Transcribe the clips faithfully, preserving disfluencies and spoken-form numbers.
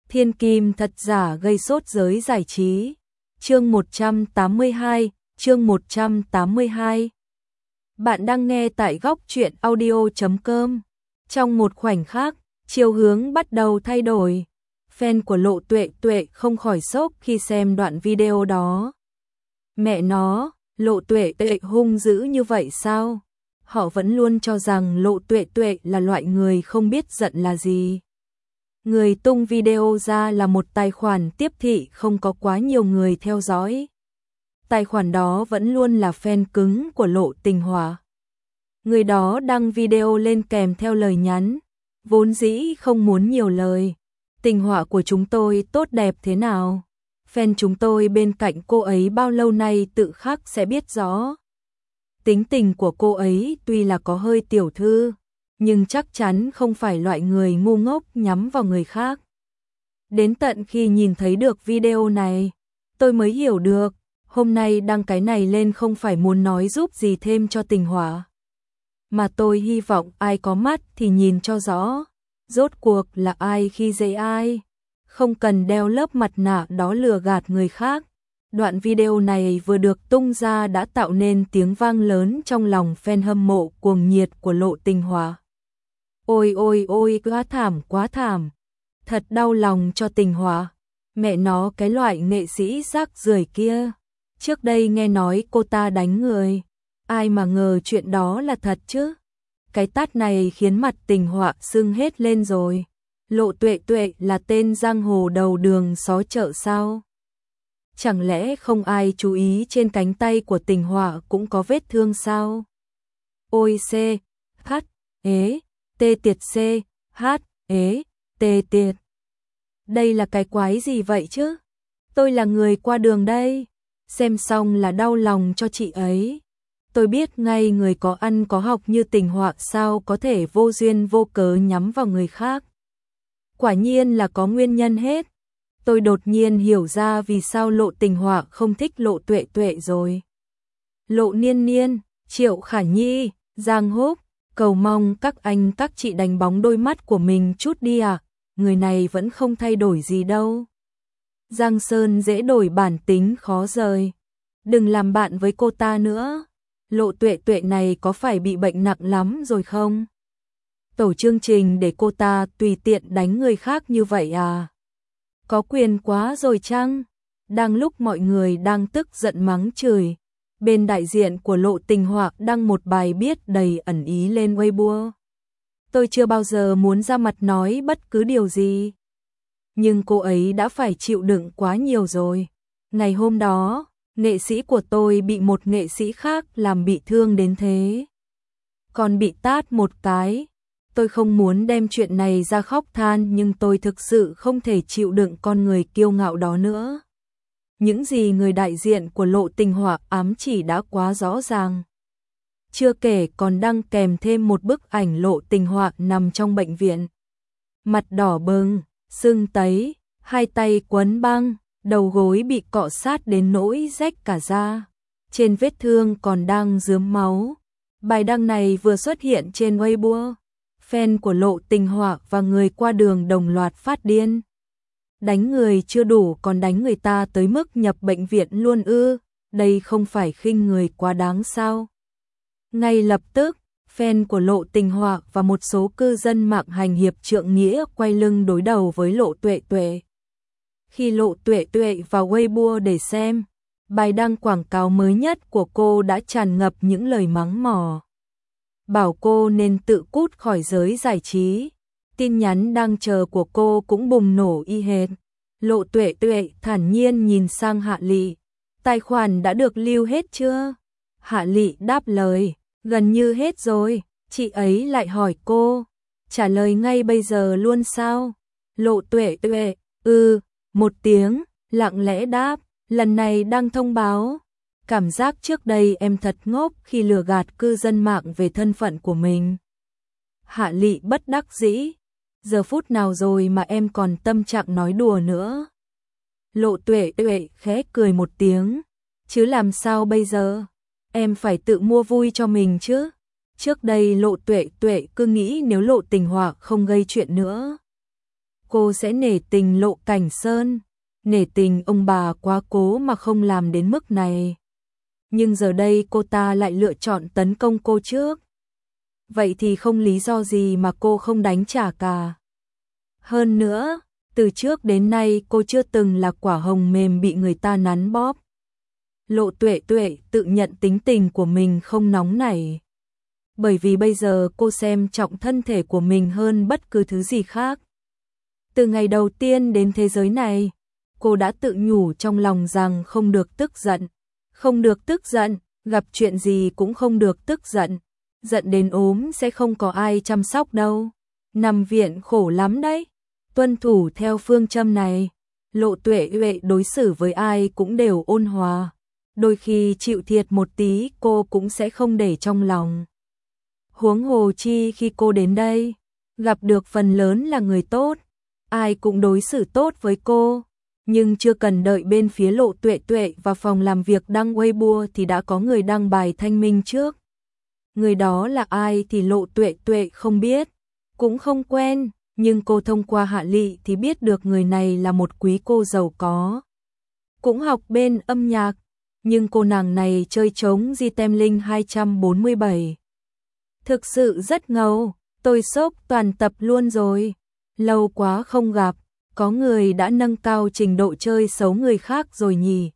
Thiên kim thật giả gây sốt giới giải trí. Chương một trăm tám mươi hai, chương một trăm tám mươi hai. Bạn đang nghe tại góc truyện audio chấm com. Trong một khoảnh khắc, chiều hướng bắt đầu thay đổi. Fan của Lộ Tuệ Tuệ không khỏi sốc khi xem đoạn video đó. Mẹ nó, Lộ Tuệ Tuệ hung dữ như vậy sao? Họ vẫn luôn cho rằng Lộ Tuệ Tuệ là loại người không biết giận là gì. Người tung video ra là một tài khoản tiếp thị không có quá nhiều người theo dõi. Tài khoản đó vẫn luôn là fan cứng của Lộ Tình Hỏa. Người đó đăng video lên kèm theo lời nhắn, vốn dĩ không muốn nhiều lời. Tình Hỏa của chúng tôi tốt đẹp thế nào? Fan chúng tôi bên cạnh cô ấy bao lâu nay tự khắc sẽ biết rõ. Tính tình của cô ấy tuy là có hơi tiểu thư, nhưng chắc chắn không phải loại người ngu ngốc nhắm vào người khác. Đến tận khi nhìn thấy được video này, tôi mới hiểu được, hôm nay đăng cái này lên không phải muốn nói giúp gì thêm cho Tình Hỏa. Mà tôi hy vọng ai có mắt thì nhìn cho rõ, rốt cuộc là ai khi dễ ai, không cần đeo lớp mặt nạ đó lừa gạt người khác. Đoạn video này vừa được tung ra đã tạo nên tiếng vang lớn trong lòng fan hâm mộ cuồng nhiệt của Lộ Tình Hỏa. Ôi ôi ôi quá thảm quá thảm, thật đau lòng cho Tình Hỏa, mẹ nó cái loại nghệ sĩ rác rưởi kia. Trước đây nghe nói cô ta đánh người, ai mà ngờ chuyện đó là thật chứ. Cái tát này khiến mặt Tình Hỏa sưng hết lên rồi. Lộ Tuệ Tuệ là tên giang hồ đầu đường xó chợ sao? Chẳng lẽ không ai chú ý trên cánh tay của Tình Hỏa cũng có vết thương sao? Ôi c, h, ế, tê tiệt c, h, ế, tê tiệt. Đây là cái quái gì vậy chứ? Tôi là người qua đường đây. Xem xong là đau lòng cho chị ấy. Tôi biết ngay người có ăn có học như Tình Hỏa sao có thể vô duyên vô cớ nhắm vào người khác. Quả nhiên là có nguyên nhân hết. Tôi đột nhiên hiểu ra vì sao Lộ Tình Hỏa không thích Lộ Tuệ Tuệ rồi. Lộ Niên Niên, Triệu Khả Nhi, Giang Húc, cầu mong các anh các chị đánh bóng đôi mắt của mình chút đi à, người này vẫn không thay đổi gì đâu. Giang Sơn dễ đổi bản tính khó rời. Đừng làm bạn với cô ta nữa. Lộ Tuệ Tuệ này có phải bị bệnh nặng lắm rồi không? Tổ chương trình để cô ta tùy tiện đánh người khác như vậy à? Có quyền quá rồi chăng? Đang lúc mọi người đang tức giận mắng chửi, bên đại diện của Lộ Tình Hỏa đăng một bài viết đầy ẩn ý lên Weibo. Tôi chưa bao giờ muốn ra mặt nói bất cứ điều gì, nhưng cô ấy đã phải chịu đựng quá nhiều rồi. Ngày hôm đó, nghệ sĩ của tôi bị một nghệ sĩ khác làm bị thương đến thế, còn bị tát một cái. Tôi không muốn đem chuyện này ra khóc than nhưng tôi thực sự không thể chịu đựng con người kiêu ngạo đó nữa. Những gì người đại diện của Lộ Tình Hỏa ám chỉ đã quá rõ ràng. Chưa kể còn đăng kèm thêm một bức ảnh Lộ Tình Hỏa nằm trong bệnh viện. Mặt đỏ bừng, sưng tấy, hai tay quấn băng, đầu gối bị cọ sát đến nỗi rách cả da. Trên vết thương còn đang rướm máu. Bài đăng này vừa xuất hiện trên Weibo. Fan của Lộ Tình Hỏa và người qua đường đồng loạt phát điên. Đánh người chưa đủ còn đánh người ta tới mức nhập bệnh viện luôn ư, đây không phải khinh người quá đáng sao? Ngay lập tức, fan của Lộ Tình Hỏa và một số cư dân mạng hành hiệp trượng nghĩa quay lưng đối đầu với Lộ Tuệ Tuệ. Khi Lộ Tuệ Tuệ vào Weibo để xem, bài đăng quảng cáo mới nhất của cô đã tràn ngập những lời mắng mỏ. Bảo cô nên tự cút khỏi giới giải trí. Tin nhắn đang chờ của cô cũng bùng nổ y hệt. Lộ Tuệ Tuệ thản nhiên nhìn sang Hạ Lị. Tài khoản đã được lưu hết chưa? Hạ Lị đáp lời, gần như hết rồi. Chị ấy lại hỏi cô, trả lời ngay bây giờ luôn sao? Lộ Tuệ Tuệ, ừ, một tiếng, lặng lẽ đáp, lần này đăng thông báo. Cảm giác trước đây em thật ngốc khi lừa gạt cư dân mạng về thân phận của mình. Hạ Lị bất đắc dĩ, giờ phút nào rồi mà em còn tâm trạng nói đùa nữa. Lộ Tuệ Tuệ khẽ cười một tiếng, chứ làm sao bây giờ, em phải tự mua vui cho mình chứ. Trước đây Lộ Tuệ Tuệ cứ nghĩ nếu Lộ Tình Hỏa không gây chuyện nữa, cô sẽ nể tình Lộ Cảnh Sơn, nể tình ông bà quá cố mà không làm đến mức này. Nhưng giờ đây cô ta lại lựa chọn tấn công cô trước. Vậy thì không lý do gì mà cô không đánh trả cả. Hơn nữa, từ trước đến nay cô chưa từng là quả hồng mềm bị người ta nắn bóp. Lộ Tuệ Tuệ tự nhận tính tình của mình không nóng nảy. Bởi vì bây giờ cô xem trọng thân thể của mình hơn bất cứ thứ gì khác. Từ ngày đầu tiên đến thế giới này, cô đã tự nhủ trong lòng rằng không được tức giận. Không được tức giận, gặp chuyện gì cũng không được tức giận. Giận đến ốm sẽ không có ai chăm sóc đâu. Nằm viện khổ lắm đấy. Tuân thủ theo phương châm này, Lộ Tuệ Tuệ đối xử với ai cũng đều ôn hòa. Đôi khi chịu thiệt một tí cô cũng sẽ không để trong lòng. Huống hồ chi khi cô đến đây, gặp được phần lớn là người tốt, ai cũng đối xử tốt với cô. Nhưng chưa cần đợi bên phía Lộ Tuệ Tuệ và phòng làm việc đăng Weibo thì đã có người đăng bài thanh minh trước. Người đó là ai thì Lộ Tuệ Tuệ không biết, cũng không quen, nhưng cô thông qua Hạ Lị thì biết được người này là một quý cô giàu có. Cũng học bên âm nhạc, nhưng cô nàng này chơi trống Gtemlink hai bốn bảy. Thực sự rất ngầu, tôi sốc toàn tập luôn rồi. Lâu quá không gặp, có người đã nâng cao trình độ chơi xấu người khác rồi nhỉ.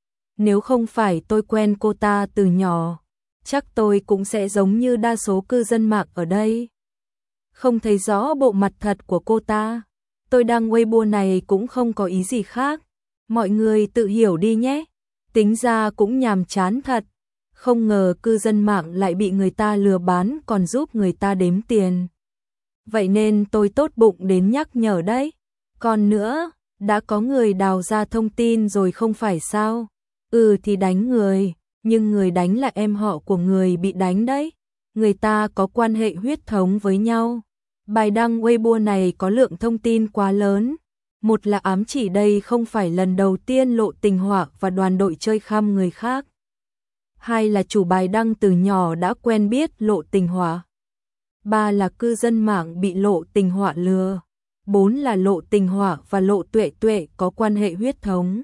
Nếu không phải tôi quen cô ta từ nhỏ, chắc tôi cũng sẽ giống như đa số cư dân mạng ở đây. Không thấy rõ bộ mặt thật của cô ta. Tôi đăng Weibo này cũng không có ý gì khác. Mọi người tự hiểu đi nhé. Tính ra cũng nhàm chán thật. Không ngờ cư dân mạng lại bị người ta lừa bán còn giúp người ta đếm tiền. Vậy nên tôi tốt bụng đến nhắc nhở đấy. Còn nữa, đã có người đào ra thông tin rồi không phải sao? Ừ thì đánh người, nhưng người đánh là em họ của người bị đánh đấy. Người ta có quan hệ huyết thống với nhau. Bài đăng Weibo này có lượng thông tin quá lớn. Một là ám chỉ đây không phải lần đầu tiên Lộ Tình Họa và đoàn đội chơi khăm người khác. Hai là chủ bài đăng từ nhỏ đã quen biết Lộ Tình Họa. Ba là cư dân mạng bị Lộ Tình Họa lừa. Bốn là Lộ Tình Họa và Lộ Tuệ Tuệ có quan hệ huyết thống.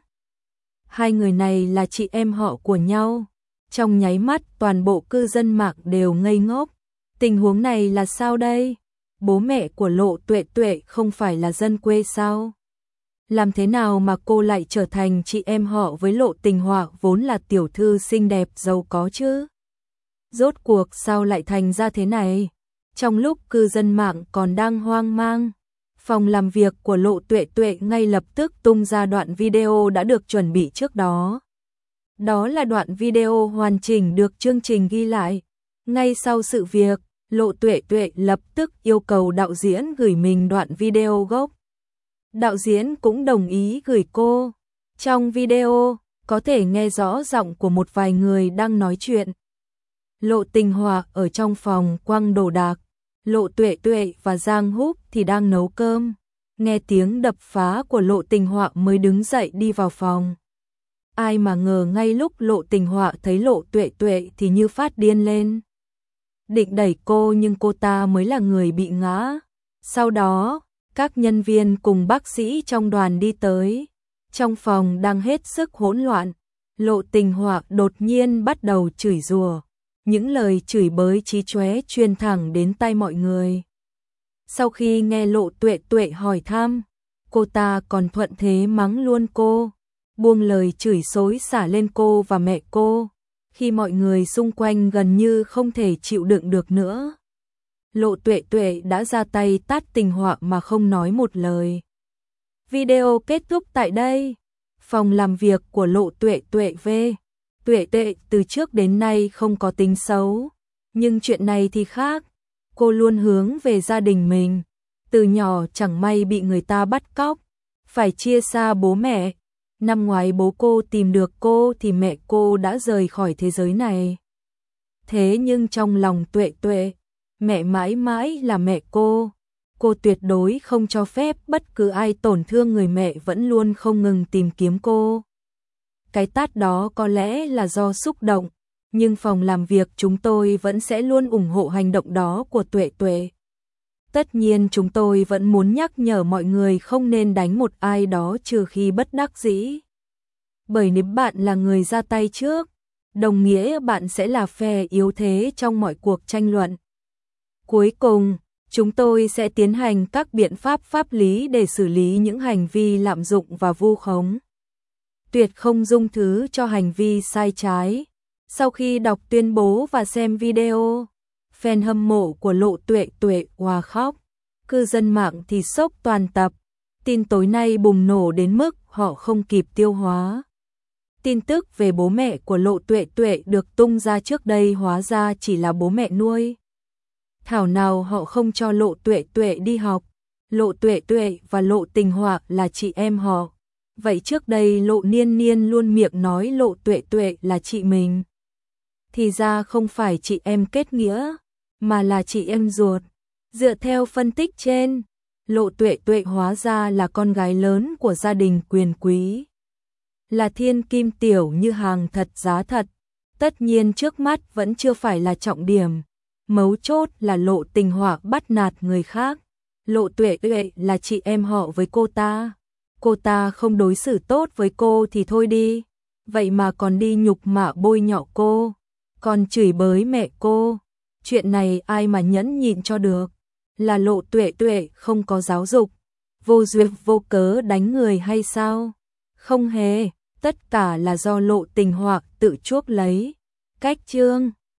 Hai người này là chị em họ của nhau. Trong nháy mắt toàn bộ cư dân mạng đều ngây ngốc. Tình huống này là sao đây? Bố mẹ của Lộ Tuệ Tuệ không phải là dân quê sao? Làm thế nào mà cô lại trở thành chị em họ với Lộ Tình Họa vốn là tiểu thư xinh đẹp giàu có chứ? Rốt cuộc sao lại thành ra thế này? Trong lúc cư dân mạng còn đang hoang mang, phòng làm việc của Lộ Tuệ Tuệ ngay lập tức tung ra đoạn video đã được chuẩn bị trước đó. Đó là đoạn video hoàn chỉnh được chương trình ghi lại. Ngay sau sự việc, Lộ Tuệ Tuệ lập tức yêu cầu đạo diễn gửi mình đoạn video gốc. Đạo diễn cũng đồng ý gửi cô. Trong video, có thể nghe rõ giọng của một vài người đang nói chuyện. Lộ Tình Họa ở trong phòng quăng đồ đạc. Lộ Tuệ Tuệ và Giang Húc thì đang nấu cơm. Nghe tiếng đập phá của Lộ Tình Họa mới đứng dậy đi vào phòng. Ai mà ngờ ngay lúc Lộ Tình Họa thấy Lộ Tuệ Tuệ thì như phát điên lên. Định đẩy cô nhưng cô ta mới là người bị ngã. Sau đó, các nhân viên cùng bác sĩ trong đoàn đi tới. Trong phòng đang hết sức hỗn loạn, Lộ Tình Họa đột nhiên bắt đầu chửi rủa. Những lời chửi bới chí chóe truyền thẳng đến tai mọi người. Sau khi nghe Lộ Tuệ Tuệ hỏi thăm, cô ta còn thuận thế mắng luôn cô, buông lời chửi xối xả lên cô và mẹ cô, khi mọi người xung quanh gần như không thể chịu đựng được nữa. Lộ Tuệ Tuệ đã ra tay tát Tình Họa mà không nói một lời. Video kết thúc tại đây. Phòng làm việc của Lộ Tuệ Tuệ V. Tuệ Tuệ từ trước đến nay không có tính xấu, nhưng chuyện này thì khác. Cô luôn hướng về gia đình mình. Từ nhỏ chẳng may bị người ta bắt cóc, phải chia xa bố mẹ. Năm ngoái bố cô tìm được cô thì mẹ cô đã rời khỏi thế giới này. Thế nhưng trong lòng Tuệ Tuệ, mẹ mãi mãi là mẹ cô. Cô tuyệt đối không cho phép bất cứ ai tổn thương người mẹ vẫn luôn không ngừng tìm kiếm cô. Cái tát đó có lẽ là do xúc động, nhưng phòng làm việc chúng tôi vẫn sẽ luôn ủng hộ hành động đó của Tuệ Tuệ. Tất nhiên chúng tôi vẫn muốn nhắc nhở mọi người không nên đánh một ai đó trừ khi bất đắc dĩ. Bởi nếu bạn là người ra tay trước, đồng nghĩa bạn sẽ là phe yếu thế trong mọi cuộc tranh luận. Cuối cùng, chúng tôi sẽ tiến hành các biện pháp pháp lý để xử lý những hành vi lạm dụng và vu khống. Tuyệt không dung thứ cho hành vi sai trái. Sau khi đọc tuyên bố và xem video, fan hâm mộ của Lộ Tuệ Tuệ òa khóc, cư dân mạng thì sốc toàn tập. Tin tối nay bùng nổ đến mức họ không kịp tiêu hóa. Tin tức về bố mẹ của Lộ Tuệ Tuệ được tung ra trước đây hóa ra chỉ là bố mẹ nuôi. Thảo nào họ không cho Lộ Tuệ Tuệ đi học. Lộ Tuệ Tuệ và Lộ Tình Họa là chị em họ. Vậy trước đây Lộ Niên Niên luôn miệng nói Lộ Tuệ Tuệ là chị mình. Thì ra không phải chị em kết nghĩa, mà là chị em ruột. Dựa theo phân tích trên, Lộ Tuệ Tuệ hóa ra là con gái lớn của gia đình quyền quý. Là thiên kim tiểu như hàng thật giá thật. Tất nhiên trước mắt vẫn chưa phải là trọng điểm. Mấu chốt là Lộ Tình Họa bắt nạt người khác. Lộ Tuệ Tuệ là chị em họ với cô ta. Cô ta không đối xử tốt với cô thì thôi đi. Vậy mà còn đi nhục mạ bôi nhọ cô. Còn chửi bới mẹ cô. Chuyện này ai mà nhẫn nhịn cho được. Là Lộ Tuệ Tuệ không có giáo dục, vô duyên vô cớ đánh người hay sao? Không hề, tất cả là do Lộ Tình Họa tự chuốc lấy. Cách chương